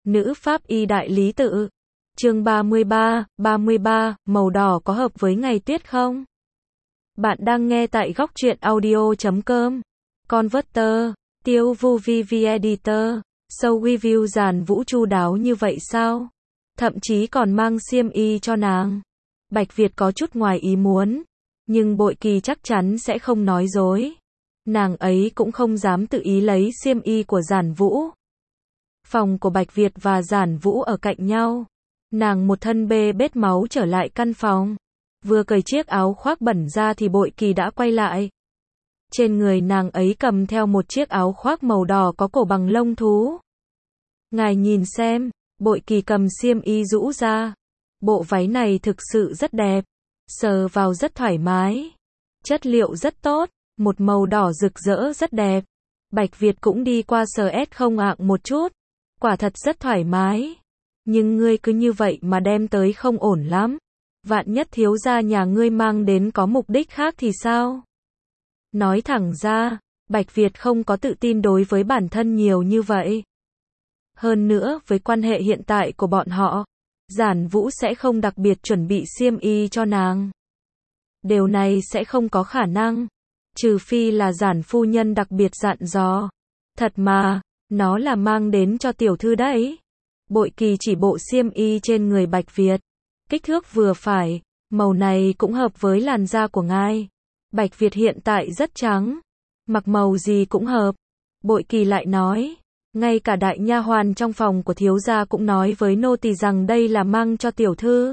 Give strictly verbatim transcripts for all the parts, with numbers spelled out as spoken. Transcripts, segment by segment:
Nữ pháp y đại lý tự. Chương ba mươi ba, ba mươi ba, màu đỏ có hợp với ngày tuyết không? Bạn đang nghe tại góc truyện audio chấm com. Converter, Tiêu Vu vi vi Editor. Show review Giản Vũ chu đáo như vậy sao? Thậm chí còn mang xiêm y cho nàng. Bạch Việt có chút ngoài ý muốn, nhưng Bội Kỳ chắc chắn sẽ không nói dối. Nàng ấy cũng không dám tự ý lấy xiêm y của Giản Vũ. Phòng của Bạch Việt và Giản Vũ ở cạnh nhau. Nàng một thân bê bết máu trở lại căn phòng. Vừa cởi chiếc áo khoác bẩn ra thì Bội Kỳ đã quay lại. Trên người nàng ấy cầm theo một chiếc áo khoác màu đỏ có cổ bằng lông thú. Ngài nhìn xem, Bội Kỳ cầm xiêm y rũ ra. Bộ váy này thực sự rất đẹp. Sờ vào rất thoải mái. Chất liệu rất tốt, một màu đỏ rực rỡ rất đẹp. Bạch Việt cũng đi qua sờ ét không ạng một chút. Quả thật rất thoải mái. Nhưng ngươi cứ như vậy mà đem tới không ổn lắm. Vạn nhất thiếu gia nhà ngươi mang đến có mục đích khác thì sao? Nói thẳng ra, Bạch Việt không có tự tin đối với bản thân nhiều như vậy. Hơn nữa, với quan hệ hiện tại của bọn họ, Giản Vũ sẽ không đặc biệt chuẩn bị xiêm y cho nàng. Điều này sẽ không có khả năng. Trừ phi là Giản phu nhân đặc biệt dặn dò. Thật mà, nó là mang đến cho tiểu thư đấy. Bội Kỳ chỉ bộ xiêm y trên người Bạch Việt. Kích thước vừa phải, màu này cũng hợp với làn da của ngài. Bạch Việt hiện tại rất trắng, mặc màu gì cũng hợp. Bội Kỳ lại nói, ngay cả đại nha hoàn trong phòng của thiếu gia cũng nói với nô tỳ rằng đây là mang cho tiểu thư.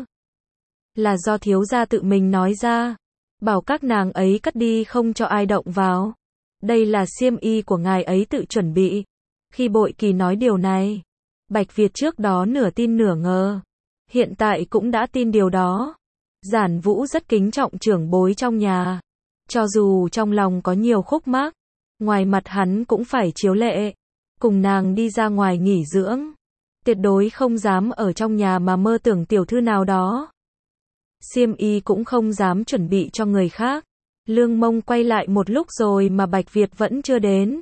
Là do thiếu gia tự mình nói ra, bảo các nàng ấy cất đi không cho ai động vào. Đây là xiêm y của ngài ấy tự chuẩn bị. Khi Bội Kỳ nói điều này, Bạch Việt trước đó nửa tin nửa ngờ, hiện tại cũng đã tin điều đó. Giản Vũ rất kính trọng trưởng bối trong nhà. Cho dù trong lòng có nhiều khúc mắc, ngoài mặt hắn cũng phải chiếu lệ. Cùng nàng đi ra ngoài nghỉ dưỡng. Tuyệt đối không dám ở trong nhà mà mơ tưởng tiểu thư nào đó. Xiêm y cũng không dám chuẩn bị cho người khác. Lương Mông quay lại một lúc rồi mà Bạch Việt vẫn chưa đến.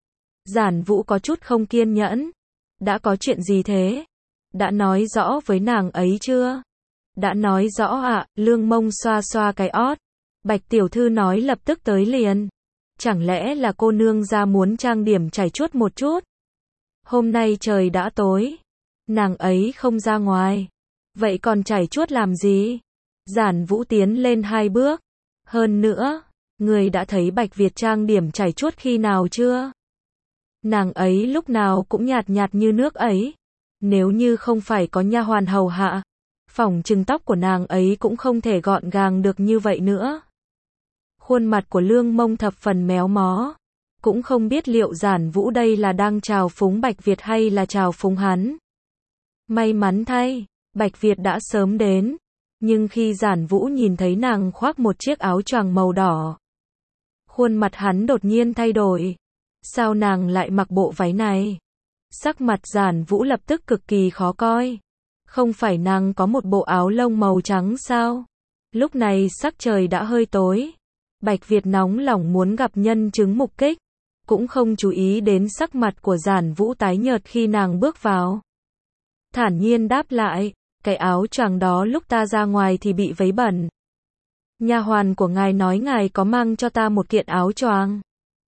Giản Vũ có chút không kiên nhẫn. Đã có chuyện gì thế? Đã nói rõ với nàng ấy chưa? Đã nói rõ ạ, à, Lương Mông xoa xoa cái ót. Bạch tiểu thư nói lập tức tới liền. Chẳng lẽ là cô nương ra muốn trang điểm chải chuốt một chút? Hôm nay trời đã tối. Nàng ấy không ra ngoài. Vậy còn chải chuốt làm gì? Giản Vũ tiến lên hai bước. Hơn nữa, người đã thấy Bạch Việt trang điểm chải chuốt khi nào chưa? Nàng ấy lúc nào cũng nhạt nhạt như nước ấy. Nếu như không phải có nha hoàn hầu hạ, phỏng chừng tóc của nàng ấy cũng không thể gọn gàng được như vậy nữa. Khuôn mặt của Lương Mông thập phần méo mó. Cũng không biết liệu Giản Vũ đây là đang chào phúng Bạch Việt hay là chào phúng hắn. May mắn thay, Bạch Việt đã sớm đến. Nhưng khi Giản Vũ nhìn thấy nàng khoác một chiếc áo choàng màu đỏ, khuôn mặt hắn đột nhiên thay đổi. Sao nàng lại mặc bộ váy này? Sắc mặt Giản Vũ lập tức cực kỳ khó coi. Không phải nàng có một bộ áo lông màu trắng sao? Lúc này sắc trời đã hơi tối. Bạch Việt nóng lòng muốn gặp nhân chứng mục kích, cũng không chú ý đến sắc mặt của Giản Vũ tái nhợt khi nàng bước vào. Thản nhiên đáp lại, cái áo choàng đó lúc ta ra ngoài thì bị vấy bẩn. Nha hoàn của ngài nói ngài có mang cho ta một kiện áo choàng,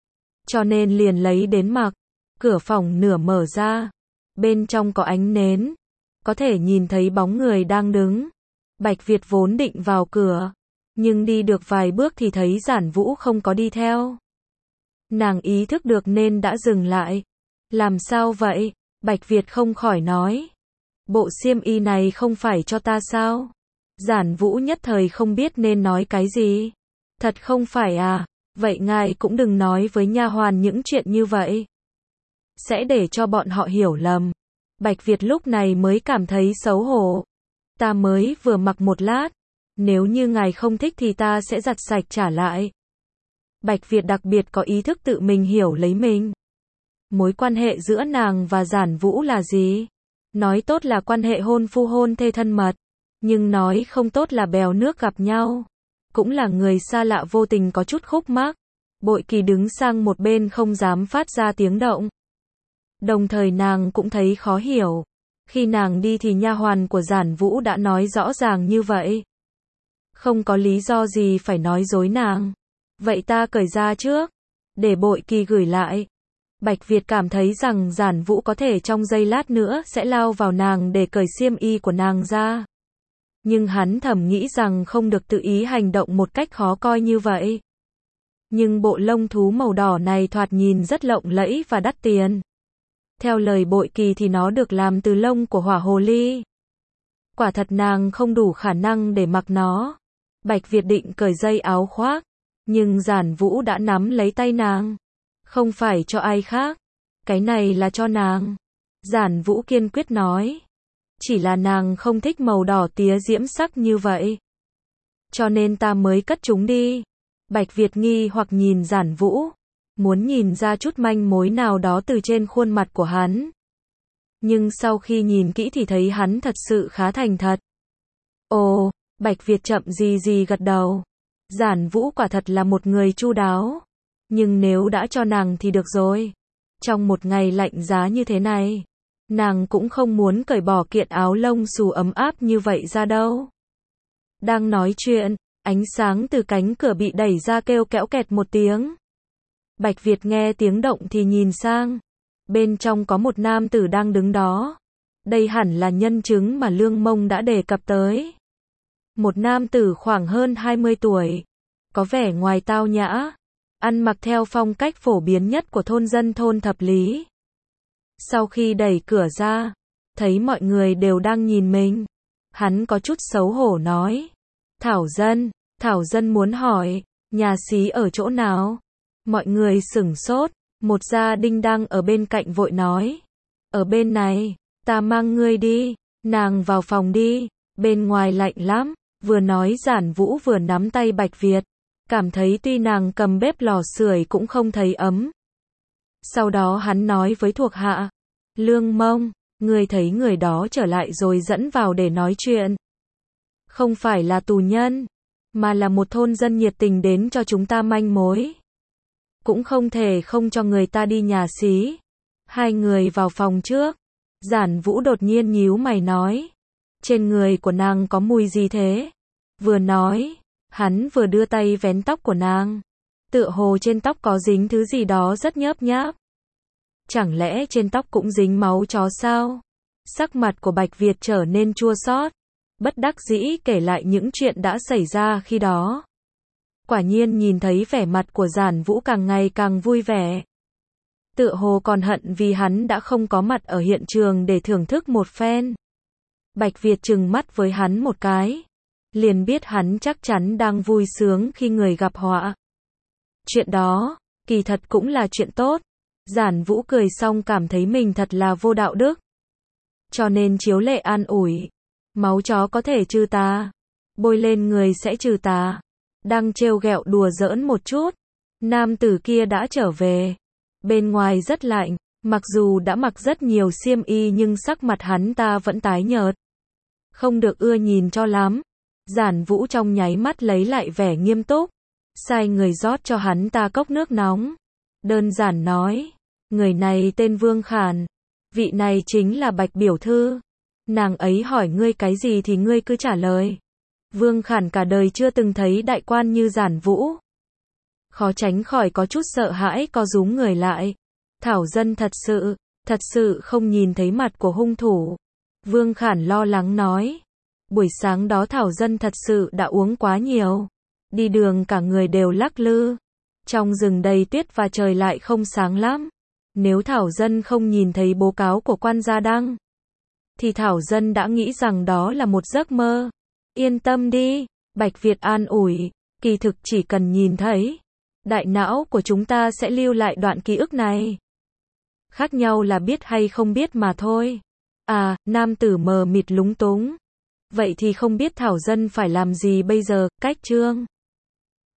cho nên liền lấy đến mặc. Cửa phòng nửa mở ra, bên trong có ánh nến, có thể nhìn thấy bóng người đang đứng. Bạch Việt vốn định vào cửa, nhưng đi được vài bước thì thấy Giản Vũ không có đi theo. Nàng ý thức được nên đã dừng lại. Làm sao vậy? Bạch Việt không khỏi nói. Bộ xiêm y này không phải cho ta sao? Giản Vũ nhất thời không biết nên nói cái gì. Thật không phải à? Vậy ngài cũng đừng nói với nha hoàn những chuyện như vậy. Sẽ để cho bọn họ hiểu lầm. Bạch Việt lúc này mới cảm thấy xấu hổ. Ta mới vừa mặc một lát. Nếu như ngài không thích thì ta sẽ giặt sạch trả lại. Bạch Việt đặc biệt có ý thức tự mình hiểu lấy mình. Mối quan hệ giữa nàng và Giản Vũ là gì? Nói tốt là quan hệ hôn phu hôn thê thân mật. Nhưng nói không tốt là bèo nước gặp nhau. Cũng là người xa lạ vô tình có chút khúc mắc. Bội Kỳ đứng sang một bên không dám phát ra tiếng động. Đồng thời nàng cũng thấy khó hiểu. Khi nàng đi thì nha hoàn của Giản Vũ đã nói rõ ràng như vậy. Không có lý do gì phải nói dối nàng. Vậy ta cởi ra trước, để Bội Kỳ gửi lại. Bạch Việt cảm thấy rằng Giản Vũ có thể trong giây lát nữa sẽ lao vào nàng để cởi xiêm y của nàng ra. Nhưng hắn thầm nghĩ rằng không được tự ý hành động một cách khó coi như vậy. Nhưng bộ lông thú màu đỏ này thoạt nhìn rất lộng lẫy và đắt tiền. Theo lời Bội Kỳ thì nó được làm từ lông của hỏa hồ ly. Quả thật nàng không đủ khả năng để mặc nó. Bạch Việt định cởi dây áo khoác, nhưng Giản Vũ đã nắm lấy tay nàng. Không phải cho ai khác, cái này là cho nàng. Giản Vũ kiên quyết nói. Chỉ là nàng không thích màu đỏ tía diễm sắc như vậy. Cho nên ta mới cất chúng đi. Bạch Việt nghi hoặc nhìn Giản Vũ, muốn nhìn ra chút manh mối nào đó từ trên khuôn mặt của hắn. Nhưng sau khi nhìn kỹ thì thấy hắn thật sự khá thành thật. Ồ, Bạch Việt chậm gì gì gật đầu. Giản Vũ quả thật là một người chu đáo. Nhưng nếu đã cho nàng thì được rồi. Trong một ngày lạnh giá như thế này, nàng cũng không muốn cởi bỏ kiện áo lông xù ấm áp như vậy ra đâu. Đang nói chuyện, ánh sáng từ cánh cửa bị đẩy ra kêu kẽo kẹt một tiếng. Bạch Việt nghe tiếng động thì nhìn sang. Bên trong có một nam tử đang đứng đó. Đây hẳn là nhân chứng mà Lương Mông đã đề cập tới. Một nam tử khoảng hơn hai mươi tuổi. Có vẻ ngoài tao nhã. Ăn mặc theo phong cách phổ biến nhất của thôn dân thôn Thập Lý. Sau khi đẩy cửa ra, thấy mọi người đều đang nhìn mình. Hắn có chút xấu hổ nói. Thảo Dân, Thảo Dân muốn hỏi, nhà xí ở chỗ nào? Mọi người sửng sốt, một gia đình đang ở bên cạnh vội nói. Ở bên này, ta mang ngươi đi, nàng vào phòng đi, bên ngoài lạnh lắm. Vừa nói Giản Vũ vừa nắm tay Bạch Việt, cảm thấy tuy nàng cầm bếp lò sưởi cũng không thấy ấm. Sau đó hắn nói với thuộc hạ, Lương Mông, ngươi thấy người đó trở lại rồi dẫn vào để nói chuyện. Không phải là tù nhân, mà là một thôn dân nhiệt tình đến cho chúng ta manh mối. Cũng không thể không cho người ta đi nhà xí. Hai người vào phòng trước. Giản Vũ đột nhiên nhíu mày nói. Trên người của nàng có mùi gì thế? Vừa nói, hắn vừa đưa tay vén tóc của nàng. Tựa hồ trên tóc có dính thứ gì đó rất nhớp nháp. Chẳng lẽ trên tóc cũng dính máu chó sao? Sắc mặt của Bạch Việt trở nên chua xót, bất đắc dĩ kể lại những chuyện đã xảy ra khi đó. Quả nhiên nhìn thấy vẻ mặt của Giản Vũ càng ngày càng vui vẻ. Tựa hồ còn hận vì hắn đã không có mặt ở hiện trường để thưởng thức một phen. Bạch Việt trừng mắt với hắn một cái. Liền biết hắn chắc chắn đang vui sướng khi người gặp họa. Chuyện đó, kỳ thật cũng là chuyện tốt. Giản Vũ cười xong cảm thấy mình thật là vô đạo đức. Cho nên chiếu lệ an ủi. Máu chó có thể trừ tà. Bôi lên người sẽ trừ tà. Đang trêu ghẹo đùa giỡn một chút. Nam tử kia đã trở về. Bên ngoài rất lạnh. Mặc dù đã mặc rất nhiều xiêm y nhưng sắc mặt hắn ta vẫn tái nhợt. Không được ưa nhìn cho lắm. Giản Vũ trong nháy mắt lấy lại vẻ nghiêm túc. Sai người rót cho hắn ta cốc nước nóng. Đơn giản nói. Người này tên Vương Khản. Vị này chính là Bạch Biểu Thư. Nàng ấy hỏi ngươi cái gì thì ngươi cứ trả lời. Vương Khản cả đời chưa từng thấy đại quan như Giản Vũ. Khó tránh khỏi có chút sợ hãi co rúm người lại. Thảo Dân thật sự, thật sự không nhìn thấy mặt của hung thủ. Vương Khản lo lắng nói. Buổi sáng đó Thảo Dân thật sự đã uống quá nhiều. Đi đường cả người đều lắc lư. Trong rừng đầy tuyết và trời lại không sáng lắm. Nếu Thảo Dân không nhìn thấy báo cáo của quan gia đăng, thì Thảo Dân đã nghĩ rằng đó là một giấc mơ. Yên tâm đi, Bạch Việt an ủi, kỳ thực chỉ cần nhìn thấy, đại não của chúng ta sẽ lưu lại đoạn ký ức này. Khác nhau là biết hay không biết mà thôi. À, nam tử mờ mịt lúng túng. Vậy thì không biết Thảo Dân phải làm gì bây giờ, cách chương.